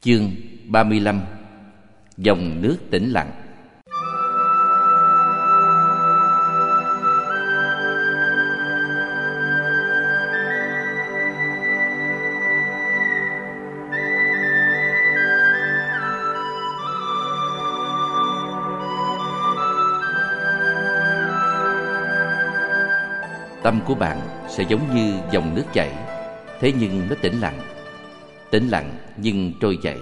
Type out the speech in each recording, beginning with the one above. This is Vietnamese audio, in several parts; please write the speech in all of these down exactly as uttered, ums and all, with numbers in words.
Chương ba mươi lăm. Dòng nước tĩnh lặng. Tâm của bạn sẽ giống như dòng nước chảy, thế nhưng nó tĩnh lặng. Tĩnh lặng nhưng trôi chảy.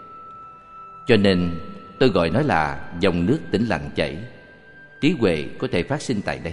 Cho nên tôi gọi nó là dòng nước tĩnh lặng chảy. Trí huệ có thể phát sinh tại đây.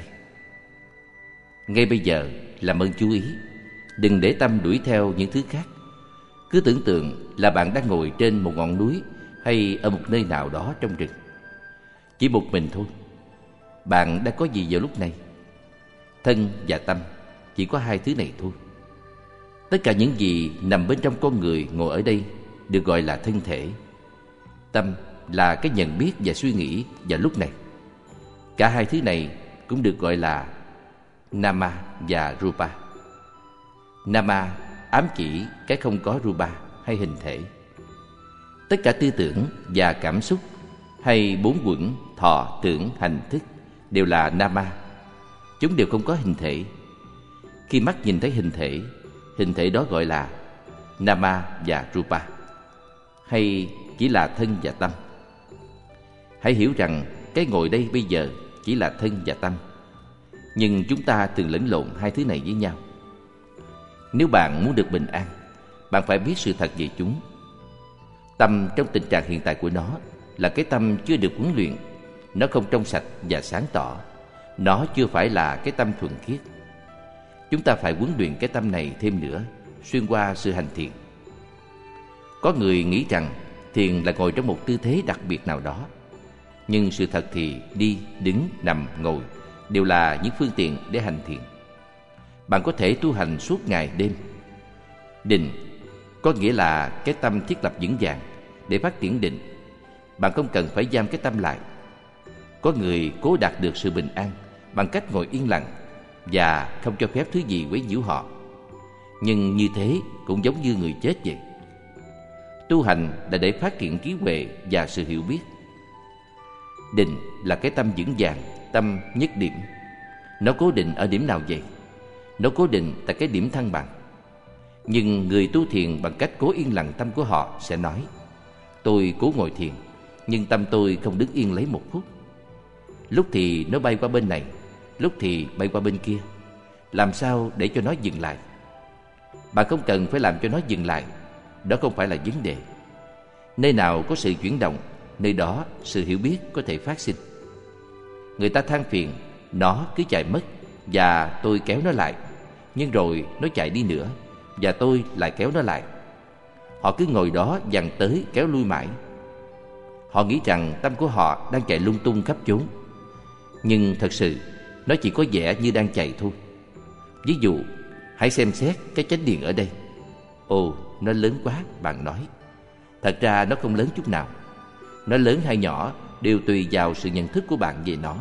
Ngay bây giờ làm ơn chú ý, đừng để tâm đuổi theo những thứ khác. Cứ tưởng tượng là bạn đang ngồi trên một ngọn núi hay ở một nơi nào đó trong rừng. Chỉ một mình thôi. Bạn đang có gì vào lúc này? Thân và tâm, chỉ có hai thứ này thôi. Tất cả những gì nằm bên trong con người ngồi ở đây được gọi là thân thể. Tâm là cái nhận biết và suy nghĩ vào lúc này. Cả hai thứ này cũng được gọi là Nama và Rupa. Nama ám chỉ cái không có Rupa hay hình thể. Tất cả tư tưởng và cảm xúc hay bốn quẩn thọ tưởng hành thức đều là Nama. Chúng đều không có hình thể. Khi mắt nhìn thấy hình thể, hình thể đó gọi là Nama và Rupa, hay chỉ là thân và tâm. Hãy hiểu rằng cái ngồi đây bây giờ chỉ là thân và tâm, nhưng chúng ta thường lẫn lộn hai thứ này với nhau. Nếu bạn muốn được bình an, bạn phải biết sự thật về chúng. Tâm trong tình trạng hiện tại của nó là cái tâm chưa được huấn luyện. Nó không trong sạch và sáng tỏ. Nó chưa phải là cái tâm thuần khiết. Chúng ta phải huấn luyện cái tâm này thêm nữa, xuyên qua sự hành thiền. Có người nghĩ rằng thiền là ngồi trong một tư thế đặc biệt nào đó. Nhưng sự thật thì đi, đứng, nằm, ngồi đều là những phương tiện để hành thiền. Bạn có thể tu hành suốt ngày đêm. Định có nghĩa là cái tâm thiết lập vững vàng. Để phát triển định, bạn không cần phải giam cái tâm lại. Có người cố đạt được sự bình an bằng cách ngồi yên lặng và không cho phép thứ gì quấy nhiễu họ. Nhưng như thế cũng giống như người chết vậy. Tu hành là để phát triển trí huệ và sự hiểu biết. Định là cái tâm vững vàng, tâm nhất điểm. Nó cố định ở điểm nào vậy? Nó cố định tại cái điểm thăng bằng. Nhưng người tu thiền bằng cách cố yên lặng tâm của họ sẽ nói: tôi cố ngồi thiền, nhưng tâm tôi không đứng yên lấy một phút. Lúc thì nó bay qua bên này, lúc thì bay qua bên kia. Làm sao để cho nó dừng lại? Bạn không cần phải làm cho nó dừng lại. Đó không phải là vấn đề. Nơi nào có sự chuyển động, nơi đó sự hiểu biết có thể phát sinh. Người ta than phiền nó cứ chạy mất và tôi kéo nó lại, nhưng rồi nó chạy đi nữa và tôi lại kéo nó lại. Họ cứ ngồi đó dằn tới kéo lui mãi. Họ nghĩ rằng tâm của họ đang chạy lung tung khắp chốn. Nhưng thật sự nó chỉ có vẻ như đang chạy thôi. Ví dụ, hãy xem xét cái chánh điện ở đây. Ồ, nó lớn quá, bạn nói. Thật ra nó không lớn chút nào. Nó lớn hay nhỏ đều tùy vào sự nhận thức của bạn về nó.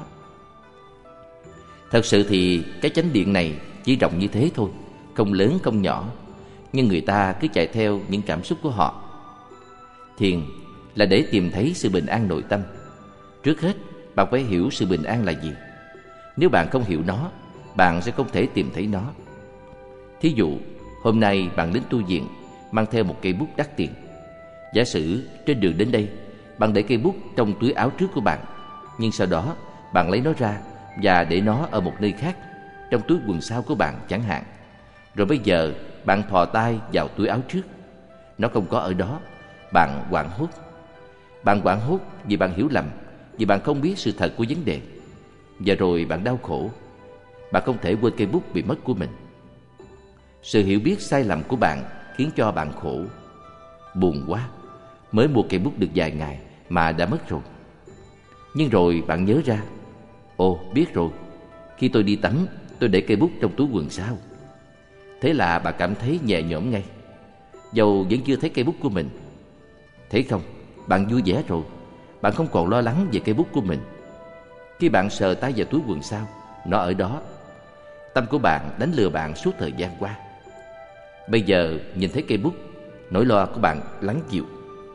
Thật sự thì cái chánh điện này chỉ rộng như thế thôi, không lớn không nhỏ. Nhưng người ta cứ chạy theo những cảm xúc của họ. Thiền là để tìm thấy sự bình an nội tâm. Trước hết, bạn phải hiểu sự bình an là gì. Nếu bạn không hiểu nó, bạn sẽ không thể tìm thấy nó. Thí dụ, hôm nay bạn đến tu viện mang theo một cây bút đắt tiền. Giả sử trên đường đến đây, bạn để cây bút trong túi áo trước của bạn, nhưng sau đó bạn lấy nó ra và để nó ở một nơi khác, trong túi quần sau của bạn chẳng hạn. Rồi bây giờ bạn thò tay vào túi áo trước. Nó không có ở đó. Bạn hoảng hốt. Bạn hoảng hốt vì bạn hiểu lầm, vì bạn không biết sự thật của vấn đề. Và rồi bạn đau khổ. Bạn không thể quên cây bút bị mất của mình. Sự hiểu biết sai lầm của bạn khiến cho bạn khổ. Buồn quá, mới mua cây bút được vài ngày mà đã mất rồi. Nhưng rồi bạn nhớ ra: ồ, biết rồi, khi tôi đi tắm, tôi để cây bút trong túi quần sau. Thế là bạn cảm thấy nhẹ nhõm ngay, dầu vẫn chưa thấy cây bút của mình. Thấy không, bạn vui vẻ rồi. Bạn không còn lo lắng về cây bút của mình. Khi bạn sờ tay vào túi quần sau, nó ở đó. Tâm của bạn đánh lừa bạn suốt thời gian qua. Bây giờ nhìn thấy cây bút, nỗi lo của bạn lắng dịu.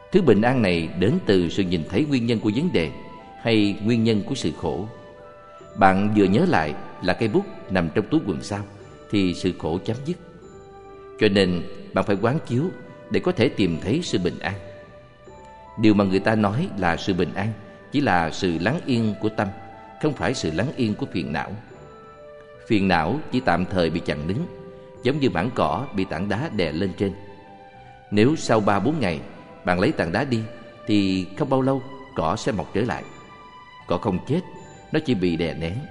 Thứ bình an này đến từ sự nhìn thấy nguyên nhân của vấn đề hay nguyên nhân của sự khổ. Bạn vừa nhớ lại là cây bút nằm trong túi quần sau thì sự khổ chấm dứt. Cho nên bạn phải quán chiếu để có thể tìm thấy sự bình an. Điều mà người ta nói là sự bình an chỉ là sự lắng yên của tâm, không phải sự lắng yên của phiền não. Phiền não chỉ tạm thời bị chặn đứng, giống như mảng cỏ bị tảng đá đè lên trên. Nếu sau ba bốn ngày bạn lấy tảng đá đi thì không bao lâu cỏ sẽ mọc trở lại. Cỏ không chết, nó chỉ bị đè nén.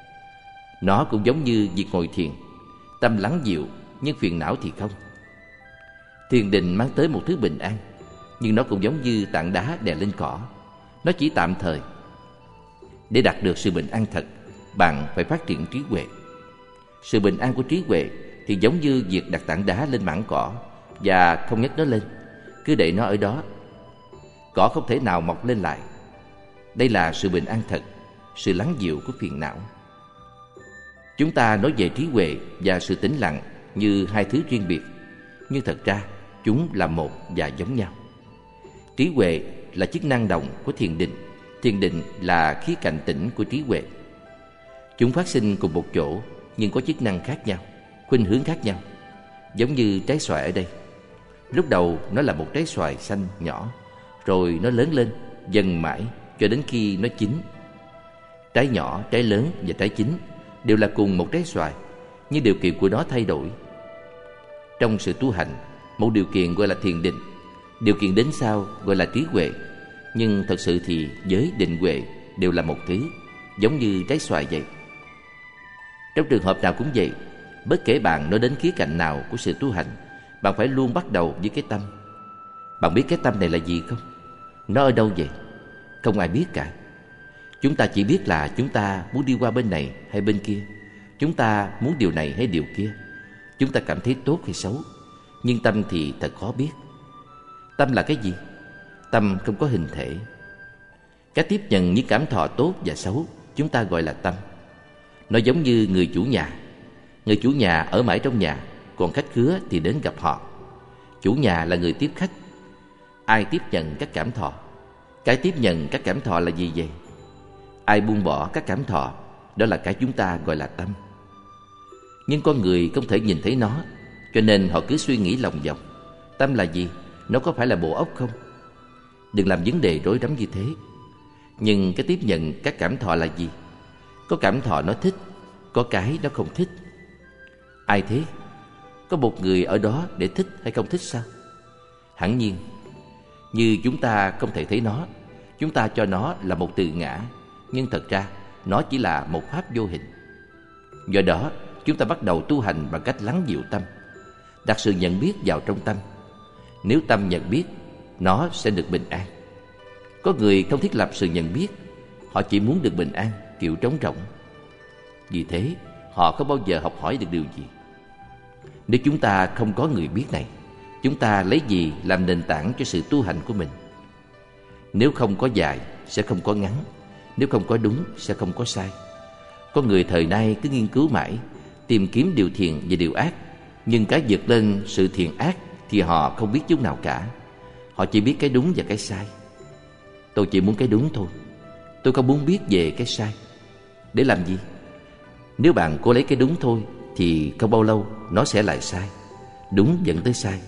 Nó cũng giống như việc ngồi thiền, tâm lắng dịu nhưng phiền não thì không. Thiền định mang tới một thứ bình an, nhưng nó cũng giống như tảng đá đè lên cỏ, nó chỉ tạm thời. Để đạt được sự bình an thật, bạn phải phát triển trí huệ. Sự bình an của trí huệ thì giống như việc đặt tảng đá lên mảng cỏ và không nhấc nó lên, cứ để nó ở đó. Cỏ không thể nào mọc lên lại. Đây là sự bình an thật, sự lắng dịu của phiền não. Chúng ta nói về trí huệ và sự tĩnh lặng như hai thứ riêng biệt, nhưng thật ra chúng là một và giống nhau. Trí huệ là chức năng đồng của thiền định, thiền định là khía cạnh tĩnh của trí huệ. Chúng phát sinh cùng một chỗ nhưng có chức năng khác nhau, khuynh hướng khác nhau. Giống như trái xoài ở đây. Lúc đầu nó là một trái xoài xanh nhỏ, rồi nó lớn lên dần mãi cho đến khi nó chín. Trái nhỏ, trái lớn và trái chín đều là cùng một trái xoài, nhưng điều kiện của nó thay đổi. Trong sự tu hành, một điều kiện gọi là thiền định, điều kiện đến sau gọi là trí huệ. Nhưng thật sự thì với định huệ đều là một thứ, giống như trái xoài vậy. Trong trường hợp nào cũng vậy, bất kể bạn nói đến khía cạnh nào của sự tu hành, bạn phải luôn bắt đầu với cái tâm. Bạn biết cái tâm này là gì không? Nó ở đâu vậy? Không ai biết cả. Chúng ta chỉ biết là chúng ta muốn đi qua bên này hay bên kia, chúng ta muốn điều này hay điều kia, chúng ta cảm thấy tốt hay xấu. Nhưng tâm thì thật khó biết. Tâm là cái gì? Tâm không có hình thể. Cách tiếp nhận những cảm thọ tốt và xấu chúng ta gọi là tâm. Nó giống như người chủ nhà. Người chủ nhà ở mãi trong nhà, còn khách khứa thì đến gặp họ. Chủ nhà là người tiếp khách. Ai tiếp nhận các cảm thọ? Cái tiếp nhận các cảm thọ là gì vậy? Ai buông bỏ các cảm thọ? Đó là cái chúng ta gọi là tâm. Nhưng con người không thể nhìn thấy nó, cho nên họ cứ suy nghĩ lòng vòng. Tâm là gì? Nó có phải là bộ óc không? Đừng làm vấn đề rối rắm như thế. Nhưng cái tiếp nhận các cảm thọ là gì? Có cảm thọ nó thích, có cái nó không thích. Ai thế? Có một người ở đó để thích hay không thích sao? Hẳn nhiên. Như chúng ta không thể thấy nó, chúng ta cho nó là một từ ngã, nhưng thật ra nó chỉ là một pháp vô hình. Do đó, chúng ta bắt đầu tu hành bằng cách lắng dịu tâm, đặt sự nhận biết vào trong tâm. Nếu tâm nhận biết, nó sẽ được bình an. Có người không thiết lập sự nhận biết, họ chỉ muốn được bình an, kiểu trống rỗng. Vì thế, họ không bao giờ học hỏi được điều gì. Nếu chúng ta không có người biết này, chúng ta lấy gì làm nền tảng cho sự tu hành của mình? Nếu không có dài, sẽ không có ngắn. Nếu không có đúng, sẽ không có sai. Có người thời nay cứ nghiên cứu mãi, tìm kiếm điều thiện và điều ác, nhưng cái vượt lên sự thiện ác thì họ không biết chút nào cả. Họ chỉ biết cái đúng và cái sai. Tôi chỉ muốn cái đúng thôi. Tôi không muốn biết về cái sai. Để làm gì? Nếu bạn cố lấy cái đúng thôi thì không bao lâu nó sẽ lại sai. Đúng dẫn tới sai.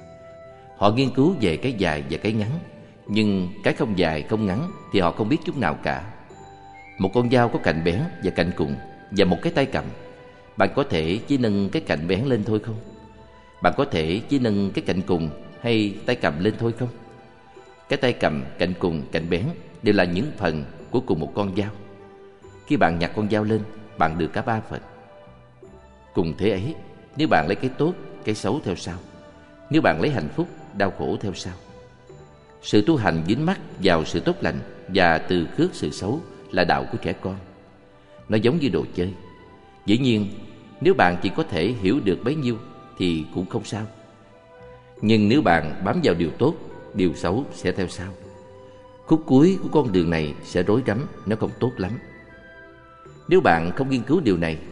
Họ nghiên cứu về cái dài và cái ngắn, nhưng cái không dài không ngắn thì họ không biết chút nào cả. Một con dao có cạnh bén và cạnh cùng, và một cái tay cầm. Bạn có thể chỉ nâng cái cạnh bén lên thôi không? Bạn có thể chỉ nâng cái cạnh cùng hay tay cầm lên thôi không? Cái tay cầm, cạnh cùng, cạnh bén đều là những phần của cùng một con dao. Khi bạn nhặt con dao lên, bạn được cả ba phần. Cùng thế ấy, nếu bạn lấy cái tốt, cái xấu theo sau. Nếu bạn lấy hạnh phúc, đau khổ theo sau. Sự tu hành dính mắc vào sự tốt lành và từ khước sự xấu là đạo của trẻ con. Nó giống như đồ chơi. Dĩ nhiên, nếu bạn chỉ có thể hiểu được bấy nhiêu thì cũng không sao. Nhưng nếu bạn bám vào điều tốt, điều xấu sẽ theo sau. Khúc cuối của con đường này sẽ rối rắm, nó không tốt lắm. Nếu bạn không nghiên cứu điều này,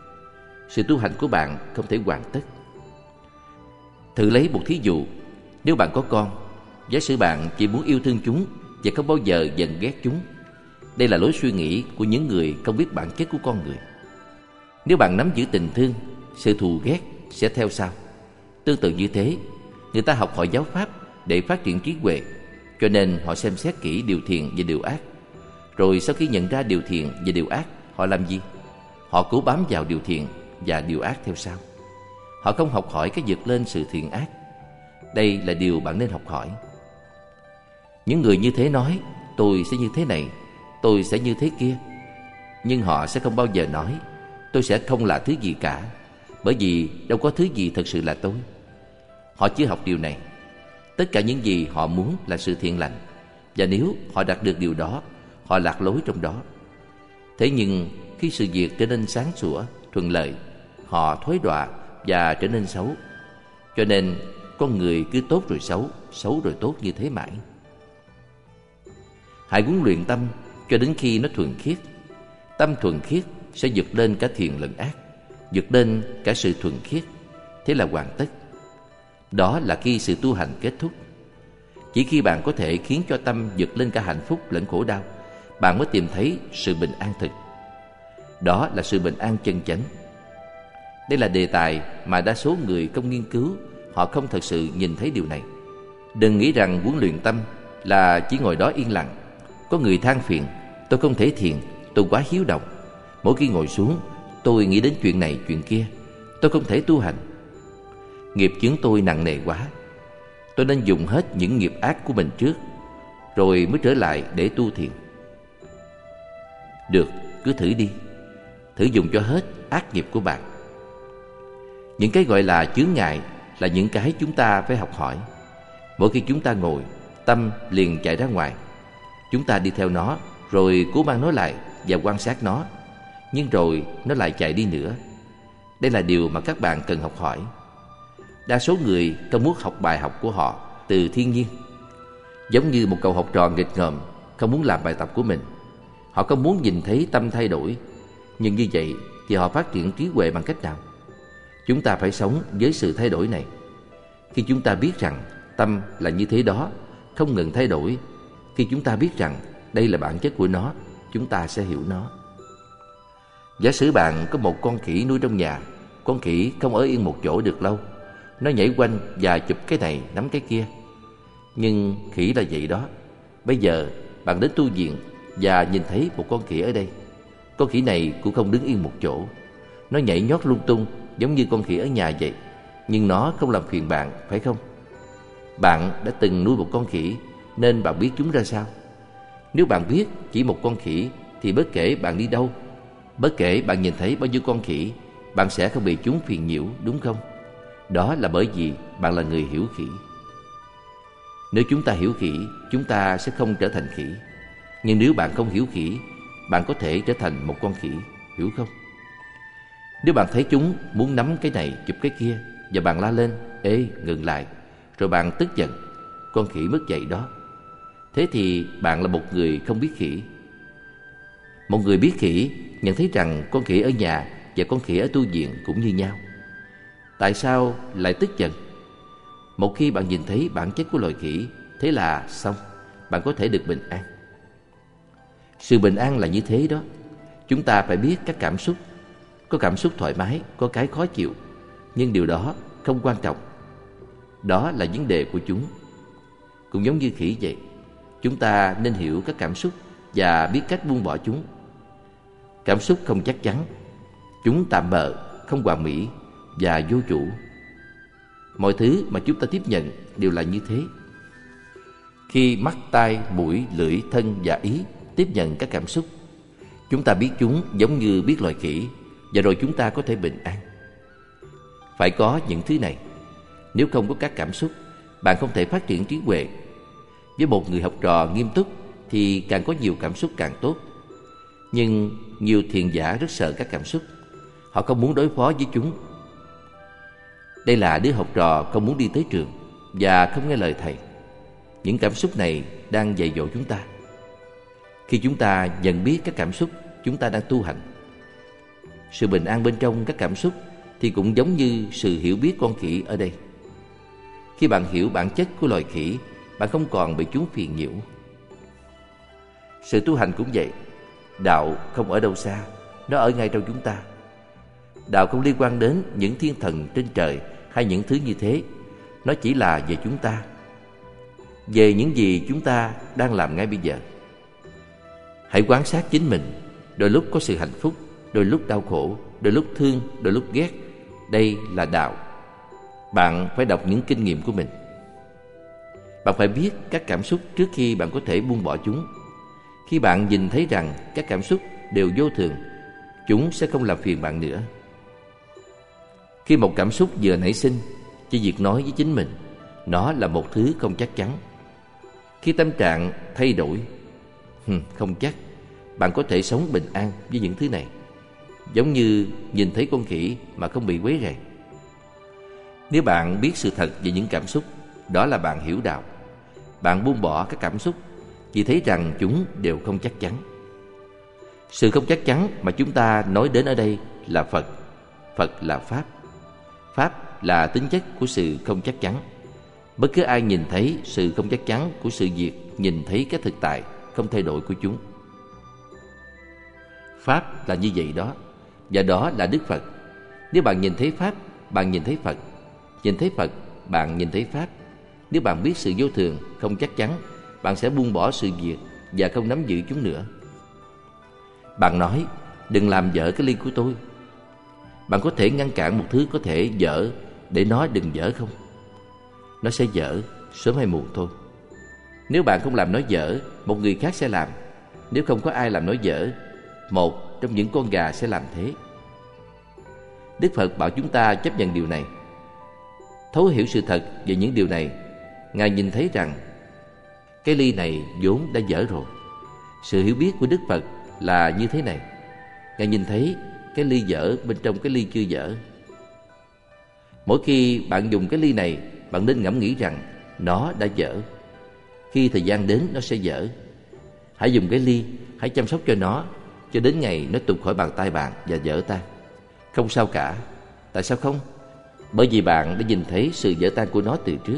sự tu hành của bạn không thể hoàn tất. Thử lấy một thí dụ. Nếu bạn có con Giả sử bạn chỉ muốn yêu thương chúng và không bao giờ giận ghét chúng. Đây là lối suy nghĩ của những người không biết bản chất của con người. Nếu bạn nắm giữ tình thương, sự thù ghét sẽ theo sau. Tương tự như thế, người ta học hỏi giáo pháp để phát triển trí huệ, cho nên họ xem xét kỹ điều thiện và điều ác. Rồi sau khi nhận ra điều thiện và điều ác, họ làm gì? Họ cố bám vào điều thiện và điều ác theo sau. Họ không học hỏi cách vượt lên sự thiện ác. Đây là điều bạn nên học hỏi. Những người như thế nói, tôi sẽ như thế này, tôi sẽ như thế kia. Nhưng họ sẽ không bao giờ nói, tôi sẽ không là thứ gì cả, bởi vì đâu có thứ gì thật sự là tôi. Họ chưa học điều này. Tất cả những gì họ muốn là sự thiện lành, và nếu họ đạt được điều đó, họ lạc lối trong đó. Thế nhưng khi sự việc trở nên sáng sủa, thuận lợi, họ thối đọa và trở nên xấu. Cho nên con người cứ tốt rồi xấu, xấu rồi tốt như thế mãi. Hãy huấn luyện tâm cho đến khi nó thuần khiết. Tâm thuần khiết sẽ vượt lên cả thiện lẫn ác, vượt lên cả sự thuần khiết. Thế là hoàn tất. Đó là khi sự tu hành kết thúc. Chỉ khi bạn có thể khiến cho tâm vượt lên cả hạnh phúc lẫn khổ đau, bạn mới tìm thấy sự bình an thực. Đó là sự bình an chân chánh. Đây là đề tài mà đa số người không nghiên cứu. Họ không thật sự nhìn thấy điều này. Đừng nghĩ rằng huấn luyện tâm là chỉ ngồi đó yên lặng. Có người than phiền, tôi không thể thiền, tôi quá hiếu động. Mỗi khi ngồi xuống, tôi nghĩ đến chuyện này chuyện kia, tôi không thể tu hành. Nghiệp chướng tôi nặng nề quá, tôi nên dùng hết những nghiệp ác của mình trước, rồi mới trở lại để tu thiền. Được, cứ thử đi. Thử dùng cho hết ác nghiệp của bạn. Những cái gọi là chướng ngại là những cái chúng ta phải học hỏi. Mỗi khi chúng ta ngồi, tâm liền chạy ra ngoài. Chúng ta đi theo nó, rồi cố mang nó lại và quan sát nó. Nhưng rồi nó lại chạy đi nữa. Đây là điều mà các bạn cần học hỏi. Đa số người không muốn học bài học của họ từ thiên nhiên. Giống như một cậu học trò nghịch ngợm không muốn làm bài tập của mình. Họ không muốn nhìn thấy tâm thay đổi. Nhưng như vậy thì họ phát triển trí huệ bằng cách nào? Chúng ta phải sống với sự thay đổi này. Khi chúng ta biết rằng tâm là như thế đó, không ngừng thay đổi, khi chúng ta biết rằng đây là bản chất của nó, chúng ta sẽ hiểu nó. Giả sử bạn có một con khỉ nuôi trong nhà. Con khỉ không ở yên một chỗ được lâu. Nó nhảy quanh và chụp cái này nắm cái kia. Nhưng khỉ là vậy đó. Bây giờ bạn đến tu viện và nhìn thấy một con khỉ ở đây. Con khỉ này cũng không đứng yên một chỗ. Nó nhảy nhót lung tung giống như con khỉ ở nhà vậy. Nhưng nó không làm phiền bạn, phải không? Bạn đã từng nuôi một con khỉ nên bạn biết chúng ra sao. Nếu bạn biết chỉ một con khỉ thì bất kể bạn đi đâu, bất kể bạn nhìn thấy bao nhiêu con khỉ, bạn sẽ không bị chúng phiền nhiễu, đúng không? Đó là bởi vì bạn là người hiểu khỉ. Nếu chúng ta hiểu khỉ, chúng ta sẽ không trở thành khỉ. Nhưng nếu bạn không hiểu khỉ, bạn có thể trở thành một con khỉ, hiểu không? Nếu bạn thấy chúng muốn nắm cái này chụp cái kia và bạn la lên, ê, ngừng lại, rồi bạn tức giận, con khỉ mất dạy đó. Thế thì bạn là một người không biết khỉ. Một người biết khỉ nhận thấy rằng con khỉ ở nhà và con khỉ ở tu viện cũng như nhau. Tại sao lại tức giận? Một khi bạn nhìn thấy bản chất của loài khỉ, thế là xong, bạn có thể được bình an. Sự bình an là như thế đó. Chúng ta phải biết các cảm xúc. Có cảm xúc thoải mái, có cái khó chịu. Nhưng điều đó không quan trọng. Đó là vấn đề của chúng. Cũng giống như khỉ vậy. Chúng ta nên hiểu các cảm xúc và biết cách buông bỏ chúng. Cảm xúc không chắc chắn. Chúng tạm bợ, không hoàn mỹ và vô chủ. Mọi thứ mà chúng ta tiếp nhận đều là như thế. Khi mắt, tai, mũi, lưỡi, thân và ý tiếp nhận các cảm xúc, chúng ta biết chúng giống như biết loài khỉ, và rồi chúng ta có thể bình an. Phải có những thứ này. Nếu không có các cảm xúc, bạn không thể phát triển trí huệ. Với một người học trò nghiêm túc thì càng có nhiều cảm xúc càng tốt. Nhưng nhiều thiền giả rất sợ các cảm xúc. Họ không muốn đối phó với chúng. Đây là đứa học trò không muốn đi tới trường và không nghe lời thầy. Những cảm xúc này đang dạy dỗ chúng ta. Khi chúng ta nhận biết các cảm xúc, chúng ta đang tu hành. Sự bình an bên trong các cảm xúc thì cũng giống như sự hiểu biết con khỉ ở đây. Khi bạn hiểu bản chất của loài khỉ, bạn không còn bị chúng phiền nhiễu. Sự tu hành cũng vậy. Đạo không ở đâu xa, nó ở ngay trong chúng ta. Đạo không liên quan đến những thiên thần trên trời hay những thứ như thế. Nó chỉ là về chúng ta, về những gì chúng ta đang làm ngay bây giờ. Hãy quan sát chính mình. Đôi lúc có sự hạnh phúc, đôi lúc đau khổ, đôi lúc thương, đôi lúc ghét. Đây là đạo. Bạn phải đọc những kinh nghiệm của mình. Bạn phải biết các cảm xúc trước khi bạn có thể buông bỏ chúng. Khi bạn nhìn thấy rằng các cảm xúc đều vô thường, chúng sẽ không làm phiền bạn nữa. Khi một cảm xúc vừa nảy sinh, chỉ việc nói với chính mình, nó là một thứ không chắc chắn. Khi tâm trạng thay đổi, không chắc bạn có thể sống bình an với những thứ này, giống như nhìn thấy con khỉ mà không bị quấy rầy. Nếu bạn biết sự thật về những cảm xúc, đó là bạn hiểu đạo. Bạn buông bỏ các cảm xúc, chỉ thấy rằng chúng đều không chắc chắn. Sự không chắc chắn mà chúng ta nói đến ở đây là Phật. Phật là Pháp. Pháp là tính chất của sự không chắc chắn. Bất cứ ai nhìn thấy sự không chắc chắn của sự việc, nhìn thấy cái thực tại không thay đổi của chúng. Pháp là như vậy đó, và đó là Đức Phật. Nếu bạn nhìn thấy Pháp, bạn nhìn thấy Phật. Nhìn thấy Phật, bạn nhìn thấy Pháp. Nếu bạn biết sự vô thường, không chắc chắn, bạn sẽ buông bỏ sự việc và không nắm giữ chúng nữa. Bạn nói, đừng làm dở cái ly của tôi. Bạn có thể ngăn cản một thứ có thể dở để nó đừng dở không? Nó sẽ dở sớm hay muộn thôi. Nếu bạn không làm nó dở, một người khác sẽ làm. Nếu không có ai làm nó dở, một trong những con gà sẽ làm thế. Đức Phật bảo chúng ta chấp nhận điều này. Thấu hiểu sự thật về những điều này, Ngài nhìn thấy rằng cái ly này vốn đã dở rồi. Sự hiểu biết của Đức Phật là như thế này. Ngài nhìn thấy cái ly dở bên trong cái ly chưa dở. Mỗi khi bạn dùng cái ly này, bạn nên ngẫm nghĩ rằng nó đã dở. Khi thời gian đến nó sẽ dở. Hãy dùng cái ly, hãy chăm sóc cho nó cho đến ngày nó tuột khỏi bàn tay bạn và vỡ tan. Không sao cả. Tại sao không? Bởi vì bạn đã nhìn thấy sự vỡ tan của nó từ trước.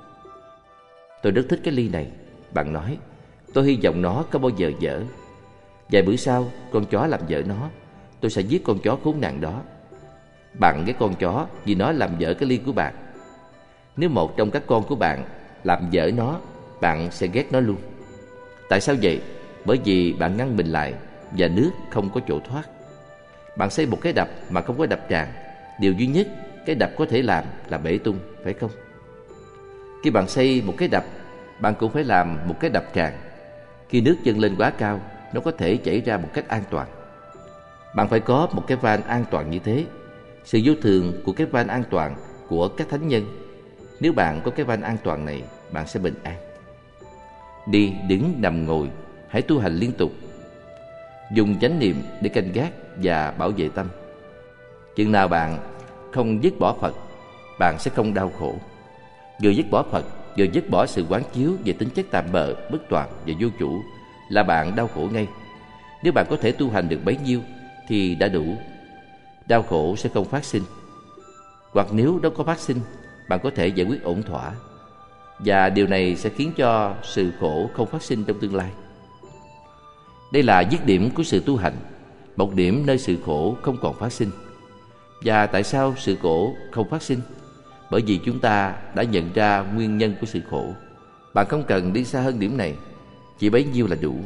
Tôi rất thích cái ly này. Bạn nói, tôi hy vọng nó không bao giờ dở. Vài bữa sau, con chó làm vỡ nó. Tôi sẽ giết con chó khốn nạn đó. Bạn ghét con chó vì nó làm vỡ cái ly của bạn. Nếu một trong các con của bạn làm vỡ nó, bạn sẽ ghét nó luôn. Tại sao vậy? Bởi vì bạn ngăn mình lại và nước không có chỗ thoát. Bạn xây một cái đập mà không có đập tràn. Điều duy nhất cái đập có thể làm là bể tung, phải không? Khi bạn xây một cái đập, bạn cũng phải làm một cái đập tràn. Khi nước dâng lên quá cao, nó có thể chảy ra một cách an toàn. Bạn phải có một cái van an toàn như thế. Sự vô thường của cái van an toàn của các thánh nhân. Nếu bạn có cái van an toàn này, bạn sẽ bình an. Đi, đứng, nằm, ngồi, hãy tu hành liên tục. Dùng chánh niệm để canh gác và bảo vệ tâm. Chừng nào bạn không dứt bỏ Phật, bạn sẽ không đau khổ. Vừa dứt bỏ Phật, vừa dứt bỏ sự quán chiếu về tính chất tạm bợ, bất toàn và vô chủ là bạn đau khổ ngay. Nếu bạn có thể tu hành được bấy nhiêu thì đã đủ. Đau khổ sẽ không phát sinh. Hoặc nếu nó có phát sinh, bạn có thể giải quyết ổn thỏa. Và điều này sẽ khiến cho sự khổ không phát sinh trong tương lai. Đây là dứt điểm của sự tu hành, một điểm nơi sự khổ không còn phát sinh. Và tại sao sự khổ không phát sinh? Bởi vì chúng ta đã nhận ra nguyên nhân của sự khổ. Bạn không cần đi xa hơn điểm này, chỉ bấy nhiêu là đủ.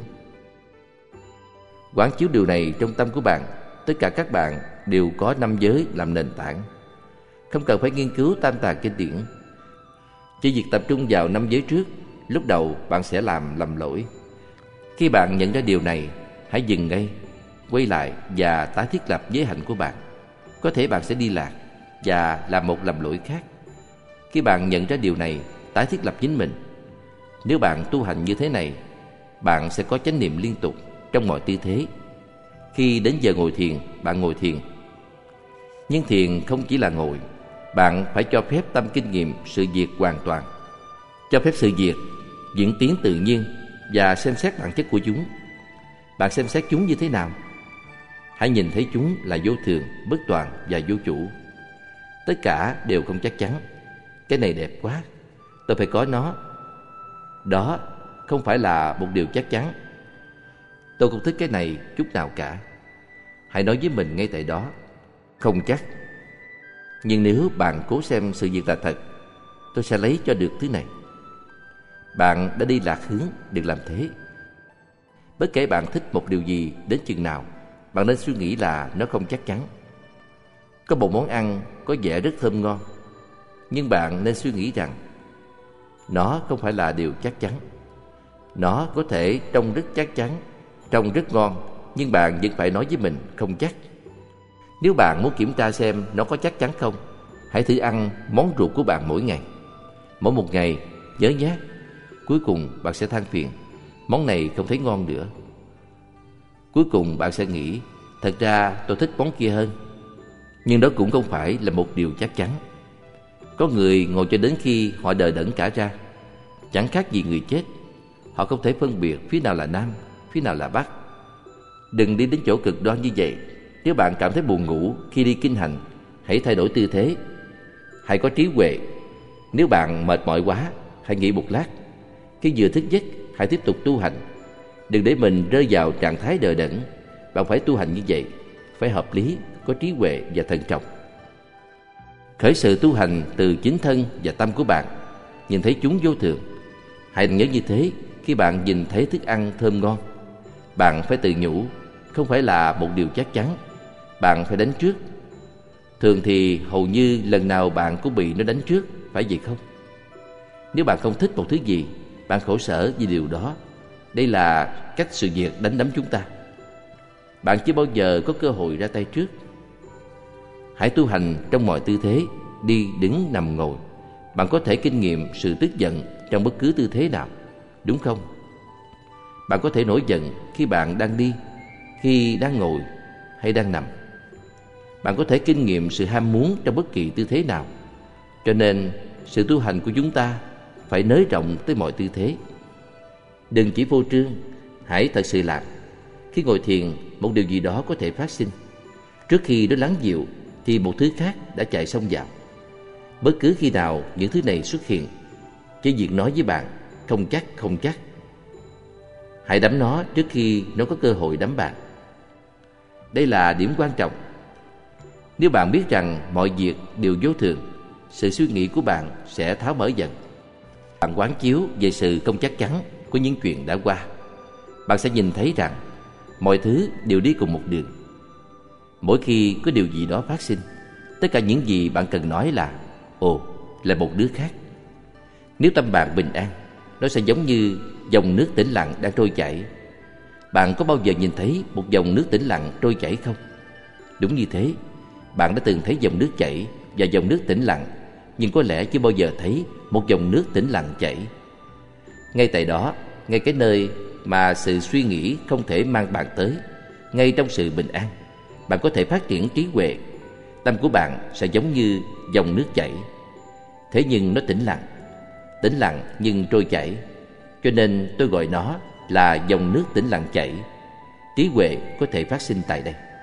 Quán chiếu điều này trong tâm của bạn. Tất cả các bạn đều có năm giới làm nền tảng. Không cần phải nghiên cứu tam tạng kinh điển. Chỉ việc tập trung vào năm giới trước, lúc đầu bạn sẽ làm lầm lỗi. Khi bạn nhận ra điều này, hãy dừng ngay, quay lại và tái thiết lập giới hạnh của bạn. Có thể bạn sẽ đi lạc và làm một lầm lỗi khác. Khi bạn nhận ra điều này, tái thiết lập chính mình. Nếu bạn tu hành như thế này, bạn sẽ có chánh niệm liên tục trong mọi tư thế. Khi đến giờ ngồi thiền, bạn ngồi thiền. Nhưng thiền không chỉ là ngồi. Bạn phải cho phép tâm kinh nghiệm sự việc hoàn toàn. Cho phép sự việc diễn tiến tự nhiên và xem xét bản chất của chúng. Bạn xem xét chúng như thế nào? Hãy nhìn thấy chúng là vô thường, bất toàn và vô chủ. Tất cả đều không chắc chắn. Cái này đẹp quá, tôi phải có nó. Đó không phải là một điều chắc chắn. Tôi không thích cái này chút nào cả. Hãy nói với mình ngay tại đó, không chắc. Nhưng nếu bạn cố xem sự việc là thật, tôi sẽ lấy cho được thứ này. Bạn đã đi lạc hướng, đừng làm thế. Bất kể bạn thích một điều gì đến chừng nào, bạn nên suy nghĩ là nó không chắc chắn. Có một món ăn có vẻ rất thơm ngon, nhưng bạn nên suy nghĩ rằng nó không phải là điều chắc chắn. Nó có thể trông rất chắc chắn, trông rất ngon, nhưng bạn vẫn phải nói với mình không chắc. Nếu bạn muốn kiểm tra xem nó có chắc chắn không, hãy thử ăn món ruột của bạn mỗi ngày. Mỗi một ngày, nhớ nhé, cuối cùng bạn sẽ than phiền, món này không thấy ngon nữa. Cuối cùng bạn sẽ nghĩ, thật ra tôi thích món kia hơn. Nhưng đó cũng không phải là một điều chắc chắn. Có người ngồi cho đến khi họ đờ đẫn cả ra, chẳng khác gì người chết. Họ không thể phân biệt phía nào là Nam, phía nào là Bắc. Đừng đi đến chỗ cực đoan như vậy. Nếu bạn cảm thấy buồn ngủ khi đi kinh hành, hãy thay đổi tư thế. Hãy có trí huệ. Nếu bạn mệt mỏi quá, hãy nghỉ một lát. Khi vừa thức giấc, hãy tiếp tục tu hành. Đừng để mình rơi vào trạng thái đờ đẫn. Bạn phải tu hành như vậy, phải hợp lý, có trí huệ và thận trọng. Khởi sự tu hành từ chính thân và tâm của bạn, nhìn thấy chúng vô thường. Hãy nhớ như thế khi bạn nhìn thấy thức ăn thơm ngon. Bạn phải tự nhủ, không phải là một điều chắc chắn. Bạn phải đánh trước. Thường thì hầu như lần nào bạn cũng bị nó đánh trước, phải vậy không? Nếu bạn không thích một thứ gì, bạn khổ sở vì điều đó. Đây là cách sự việc đánh đấm chúng ta. Bạn chưa bao giờ có cơ hội ra tay trước. Hãy tu hành trong mọi tư thế, đi, đứng, nằm, ngồi. Bạn có thể kinh nghiệm sự tức giận trong bất cứ tư thế nào, đúng không? Bạn có thể nổi giận khi bạn đang đi, khi đang ngồi hay đang nằm. Bạn có thể kinh nghiệm sự ham muốn trong bất kỳ tư thế nào. Cho nên sự tu hành của chúng ta phải nới rộng tới mọi tư thế. Đừng chỉ phô trương, hãy thật sự làm. Khi ngồi thiền, một điều gì đó có thể phát sinh. Trước khi nó lắng dịu thì một thứ khác đã chạy xông vào. Bất cứ khi nào những thứ này xuất hiện, chỉ việc nói với bạn không chắc, không chắc. Hãy đắm nó trước khi nó có cơ hội đắm bạn. Đây là điểm quan trọng. Nếu bạn biết rằng mọi việc đều vô thường, sự suy nghĩ của bạn sẽ tháo mở dần. Bạn quán chiếu về sự không chắc chắn của những chuyện đã qua. Bạn sẽ nhìn thấy rằng mọi thứ đều đi cùng một đường. Mỗi khi có điều gì đó phát sinh, tất cả những gì bạn cần nói là ồ, là một đứa khác. Nếu tâm bạn bình an, nó sẽ giống như dòng nước tĩnh lặng đang trôi chảy. Bạn có bao giờ nhìn thấy một dòng nước tĩnh lặng trôi chảy không? Đúng như thế, bạn đã từng thấy dòng nước chảy và dòng nước tĩnh lặng, nhưng có lẽ chưa bao giờ thấy một dòng nước tĩnh lặng chảy. Ngay tại đó, ngay cái nơi mà sự suy nghĩ không thể mang bạn tới, ngay trong sự bình an, bạn có thể phát triển trí huệ. Tâm của bạn sẽ giống như dòng nước chảy. Thế nhưng nó tĩnh lặng, tĩnh lặng nhưng trôi chảy. Cho nên tôi gọi nó là dòng nước tĩnh lặng chảy. Trí huệ có thể phát sinh tại đây.